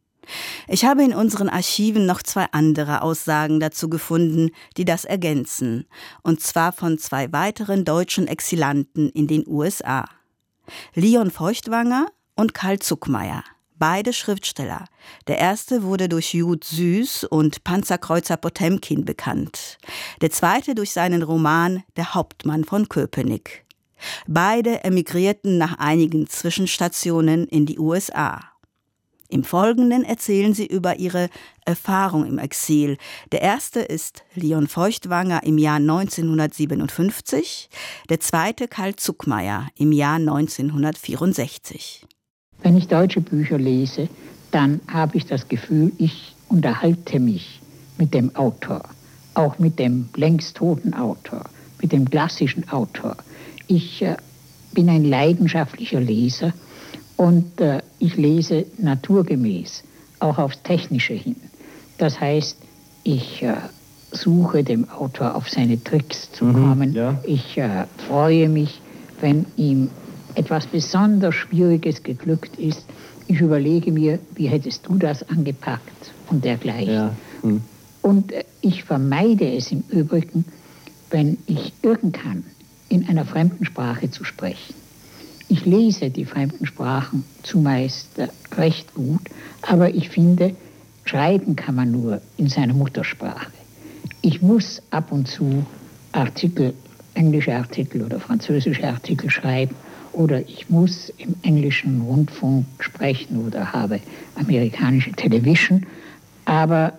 Ich habe in unseren Archiven noch zwei andere Aussagen dazu gefunden, die das ergänzen, und zwar von zwei weiteren deutschen Exilanten in den U S A. Leon Feuchtwanger und Karl Zuckmayer, beide Schriftsteller. Der erste wurde durch Jud Süß und Panzerkreuzer Potemkin bekannt, der zweite durch seinen Roman Der Hauptmann von Köpenick. Beide emigrierten nach einigen Zwischenstationen in die U S A. Im Folgenden erzählen sie über ihre Erfahrung im Exil. Der erste ist Leon Feuchtwanger im Jahr neunzehnhundertsiebenundfünfzig, der zweite Karl Zuckmayer im Jahr neunzehnhundertvierundsechzig. Wenn ich deutsche Bücher lese, dann habe ich das Gefühl, ich unterhalte mich mit dem Autor, auch mit dem längst toten Autor, mit dem klassischen Autor. Ich äh, bin ein leidenschaftlicher Leser. Und äh, ich lese naturgemäß, auch aufs Technische hin. Das heißt, ich äh, suche dem Autor auf seine Tricks zu mhm, kommen. Ja. Ich äh, freue mich, wenn ihm etwas besonders Schwieriges geglückt ist. Ich überlege mir, wie hättest du das angepackt und dergleichen. Ja. Mhm. Und äh, ich vermeide es im Übrigen, wenn ich irgend kann, in einer fremden Sprache zu sprechen. Ich lese die fremden Sprachen zumeist recht gut, aber ich finde, schreiben kann man nur in seiner Muttersprache. Ich muss ab und zu Artikel, englische Artikel oder französische Artikel schreiben, oder ich muss im englischen Rundfunk sprechen oder habe amerikanische Television, aber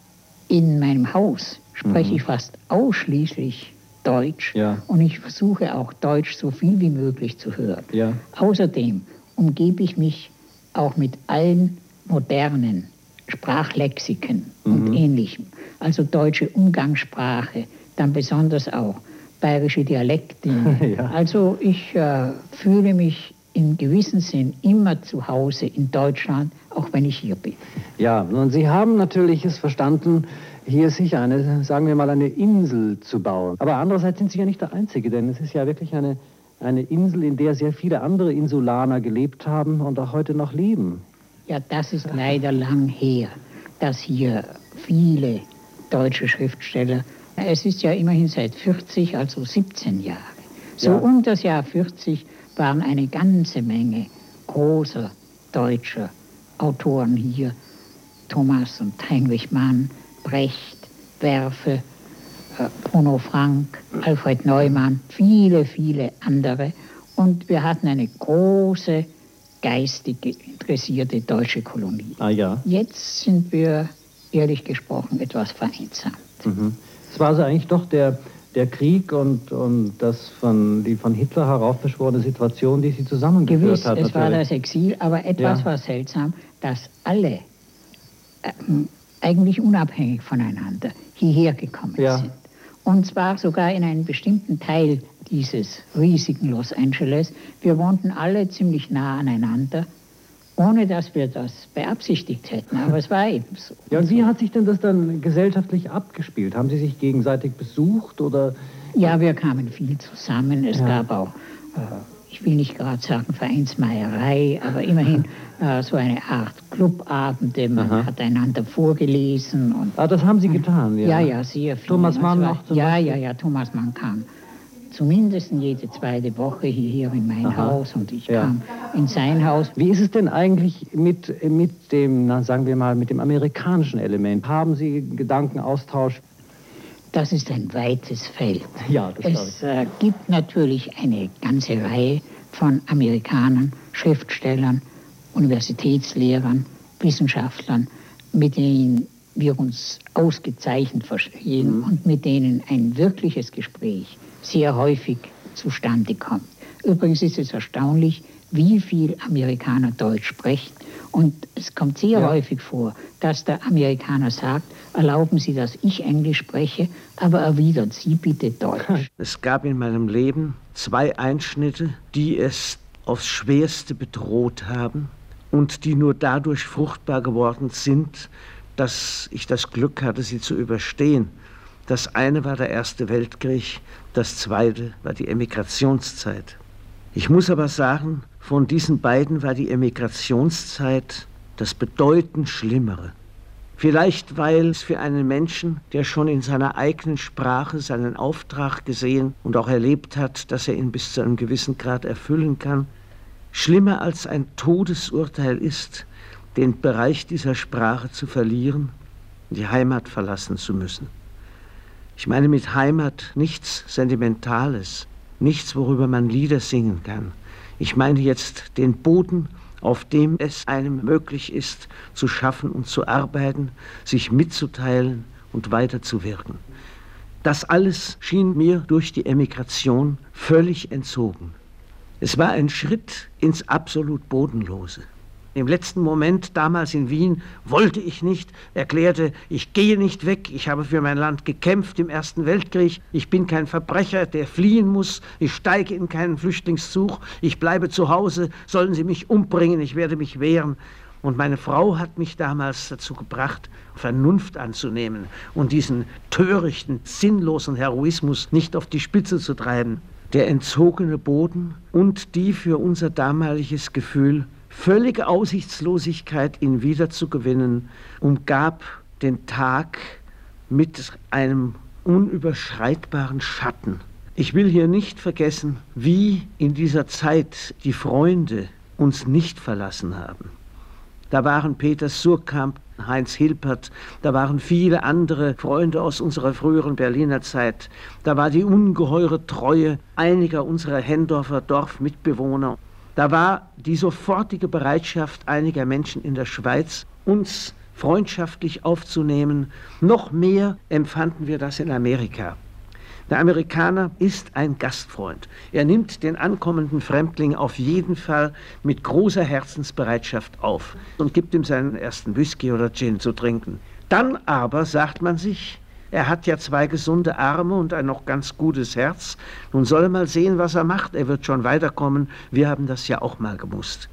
in meinem Haus spreche mhm. ich fast ausschließlich Deutsch, ja. Und ich versuche auch Deutsch so viel wie möglich zu hören. Ja. Außerdem umgebe ich mich auch mit allen modernen Sprachlexiken mhm. und Ähnlichem. Also deutsche Umgangssprache, dann besonders auch bayerische Dialekte. Ja. Also ich äh, fühle mich in gewissem Sinn immer zu Hause in Deutschland, auch wenn ich hier bin. Ja, und Sie haben natürlich es verstanden, hier sich eine, sagen wir mal, eine Insel zu bauen. Aber andererseits sind Sie ja nicht der Einzige, denn es ist ja wirklich eine, eine Insel, in der sehr viele andere Insulaner gelebt haben und auch heute noch leben. Ja, das ist leider lang her, dass hier viele deutsche Schriftsteller, es ist ja immerhin seit vierzig, also siebzehn Jahre. So ja. Um das Jahr vierzig waren eine ganze Menge großer deutscher Autoren hier. Thomas und Heinrich Mann, Brecht, Werfe, Bruno Frank, Alfred Neumann, viele, viele andere. Und wir hatten eine große, geistig interessierte deutsche Kolonie. Ah ja. Jetzt sind wir, ehrlich gesprochen, etwas vereinsamt. Mhm. Es war also eigentlich doch der, der Krieg und, und das von, die von Hitler heraufbeschworene Situation, die sie zusammengeführt Gewiss, hat. es natürlich. war das Exil, aber etwas Ja. war seltsam, dass alle äh, eigentlich unabhängig voneinander hierher gekommen Ja. sind. Und zwar sogar in einem bestimmten Teil dieses riesigen Los Angeles. Wir wohnten alle ziemlich nah aneinander, ohne dass wir das beabsichtigt hätten. Aber es war eben so. Ja, und wie hat sich denn das dann gesellschaftlich abgespielt? Haben Sie sich gegenseitig besucht oder? Ja, wir kamen viel zusammen. Es Ja. gab auch, äh, ich will nicht gerade sagen Vereinsmeierei, aber immerhin äh, so eine Art Clubabende. Man Aha. hat einander vorgelesen. Und, Ah, das haben Sie getan, ja? ja, ja, sehr viel. Thomas Mann Es war- noch zum Ja, Beispiel? ja, ja, Thomas Mann kam zumindest jede zweite Woche hierher in mein Aha. Haus und ich Ja. kam in sein Haus. Wie ist es denn eigentlich mit, mit dem, na, sagen wir mal, mit dem amerikanischen Element? Haben Sie Gedankenaustausch? Das ist ein weites Feld. Ja, das glaube Es äh, gibt natürlich eine ganze Reihe von Amerikanern, Schriftstellern, Universitätslehrern, Wissenschaftlern, mit denen wir uns ausgezeichnet verstehen Mhm. und mit denen ein wirkliches Gespräch sehr häufig zustande kommt. Übrigens ist es erstaunlich, wie viel Amerikaner Deutsch sprechen. Und es kommt sehr Ja. häufig vor, dass der Amerikaner sagt, erlauben Sie, dass ich Englisch spreche, aber erwidern Sie bitte Deutsch. Es gab in meinem Leben zwei Einschnitte, die es aufs Schwerste bedroht haben und die nur dadurch fruchtbar geworden sind, dass ich das Glück hatte, sie zu überstehen. Das eine war der Erste Weltkrieg, das zweite war die Emigrationszeit. Ich muss aber sagen, von diesen beiden war die Emigrationszeit das bedeutend Schlimmere. Vielleicht, weil es für einen Menschen, der schon in seiner eigenen Sprache seinen Auftrag gesehen und auch erlebt hat, dass er ihn bis zu einem gewissen Grad erfüllen kann, schlimmer als ein Todesurteil ist, den Bereich dieser Sprache zu verlieren und die Heimat verlassen zu müssen. Ich meine mit Heimat nichts Sentimentales, nichts, worüber man Lieder singen kann. Ich meine jetzt den Boden, auf dem es einem möglich ist, zu schaffen und zu arbeiten, sich mitzuteilen und weiterzuwirken. Das alles schien mir durch die Emigration völlig entzogen. Es war ein Schritt ins absolut Bodenlose. Im letzten Moment, damals in Wien, wollte ich nicht, erklärte, ich gehe nicht weg, ich habe für mein Land gekämpft im Ersten Weltkrieg, ich bin kein Verbrecher, der fliehen muss, ich steige in keinen Flüchtlingszug, ich bleibe zu Hause, sollen Sie mich umbringen, ich werde mich wehren. Und meine Frau hat mich damals dazu gebracht, Vernunft anzunehmen und diesen törichten, sinnlosen Heroismus nicht auf die Spitze zu treiben. Der entzogene Boden und die für unser damaliges Gefühl völlige Aussichtslosigkeit, ihn wiederzugewinnen, umgab den Tag mit einem unüberschreitbaren Schatten. Ich will hier nicht vergessen, wie in dieser Zeit die Freunde uns nicht verlassen haben. Da waren Peter Surkamp, Heinz Hilpert, da waren viele andere Freunde aus unserer früheren Berliner Zeit. Da war die ungeheure Treue einiger unserer Hendorfer Dorfmitbewohner. Da war die sofortige Bereitschaft einiger Menschen in der Schweiz, uns freundschaftlich aufzunehmen. Noch mehr empfanden wir das in Amerika. Der Amerikaner ist ein Gastfreund. Er nimmt den ankommenden Fremdling auf jeden Fall mit großer Herzensbereitschaft auf und gibt ihm seinen ersten Whisky oder Gin zu trinken. Dann aber sagt man sich, er hat ja zwei gesunde Arme und ein noch ganz gutes Herz. Nun soll er mal sehen, was er macht. Er wird schon weiterkommen. Wir haben das ja auch mal gewusst.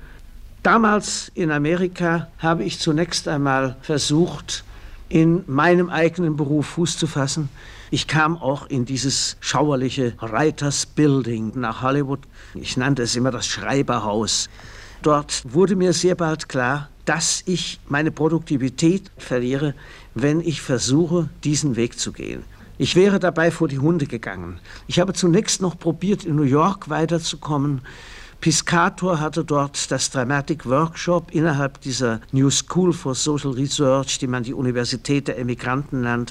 Damals in Amerika habe ich zunächst einmal versucht, in meinem eigenen Beruf Fuß zu fassen. Ich kam auch in dieses schauerliche Writers Building nach Hollywood. Ich nannte es immer das Schreiberhaus. Dort wurde mir sehr bald klar, dass ich meine Produktivität verliere, wenn ich versuche, diesen Weg zu gehen. Ich wäre dabei vor die Hunde gegangen. Ich habe zunächst noch probiert, in New York weiterzukommen. Piscator hatte dort das Dramatic Workshop innerhalb dieser New School for Social Research, die man die Universität der Emigranten nannte.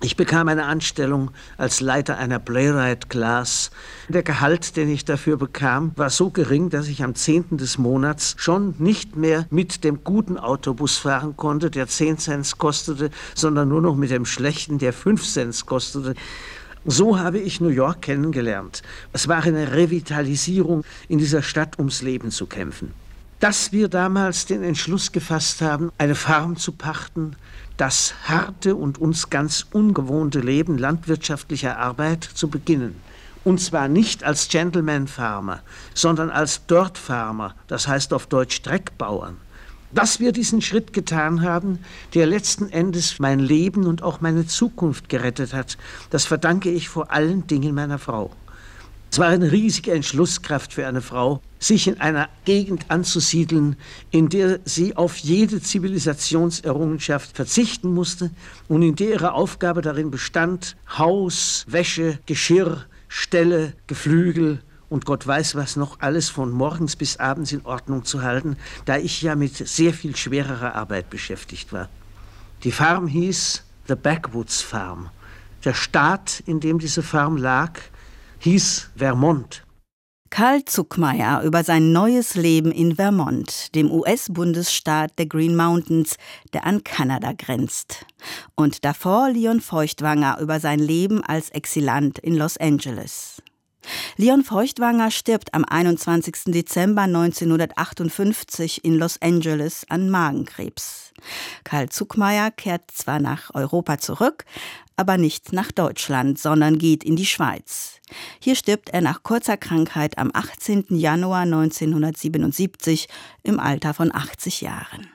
Ich bekam eine Anstellung als Leiter einer Playwright-Class. Der Gehalt, den ich dafür bekam, war so gering, dass ich am zehnten des Monats schon nicht mehr mit dem guten Autobus fahren konnte, der zehn Cent kostete, sondern nur noch mit dem schlechten, der fünf Cent kostete. So habe ich New York kennengelernt. Es war eine Revitalisierung, in dieser Stadt ums Leben zu kämpfen. Dass wir damals den Entschluss gefasst haben, eine Farm zu pachten, das harte und uns ganz ungewohnte Leben landwirtschaftlicher Arbeit zu beginnen. Und zwar nicht als Gentleman-Farmer, sondern als Dirt-Farmer, das heißt auf Deutsch Dreckbauern. Dass wir diesen Schritt getan haben, der letzten Endes mein Leben und auch meine Zukunft gerettet hat, das verdanke ich vor allen Dingen meiner Frau. Es war eine riesige Entschlusskraft für eine Frau, sich in einer Gegend anzusiedeln, in der sie auf jede Zivilisationserrungenschaft verzichten musste und in der ihre Aufgabe darin bestand, Haus, Wäsche, Geschirr, Ställe, Geflügel und Gott weiß was noch alles von morgens bis abends in Ordnung zu halten, da ich ja mit sehr viel schwererer Arbeit beschäftigt war. Die Farm hieß The Backwoods Farm. Der Staat, in dem diese Farm lag, hieß Vermont. Carl Zuckmayer über sein neues Leben in Vermont, dem U S-Bundesstaat der Green Mountains, der an Kanada grenzt. Und davor Leon Feuchtwanger über sein Leben als Exilant in Los Angeles. Leon Feuchtwanger stirbt am einundzwanzigsten Dezember neunzehnhundertachtundfünfzig in Los Angeles an Magenkrebs. Carl Zuckmayer kehrt zwar nach Europa zurück, aber nicht nach Deutschland, sondern geht in die Schweiz. Hier stirbt er nach kurzer Krankheit am achtzehnten Januar neunzehnhundertsiebenundsiebzig im Alter von achtzig Jahren.